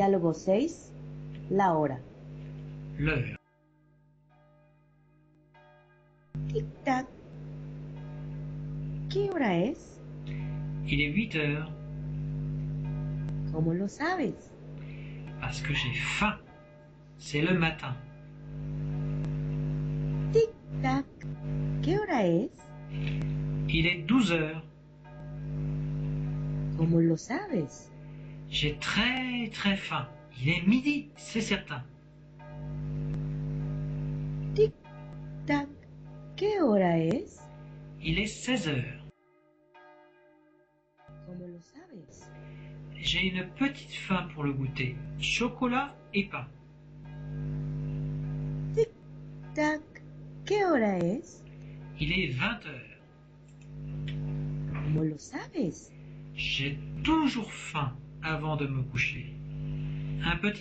Diálogo 6. La hora. L'heure. Tic-tac. ¿Qué hora es? Il est 8 heures ¿Cómo lo sabes? parce que j'ai faim. C'est le matin. Tic-tac. ¿Qué hora es? Il est 12 heures. ¿Cómo lo sabes? J'ai très très faim. Il est midi, c'est certain. Tic-tac. ¿Qué hora es? Il est 16 heures. ¿Cómo lo sabes? J'ai une petite faim pour le goûter. Chocolat et pain. Tic-tac. ¿Qué hora es? Il est 20 heures. ¿Cómo lo sabes? J'ai toujours faim avant de me coucher. Un petit câlin ?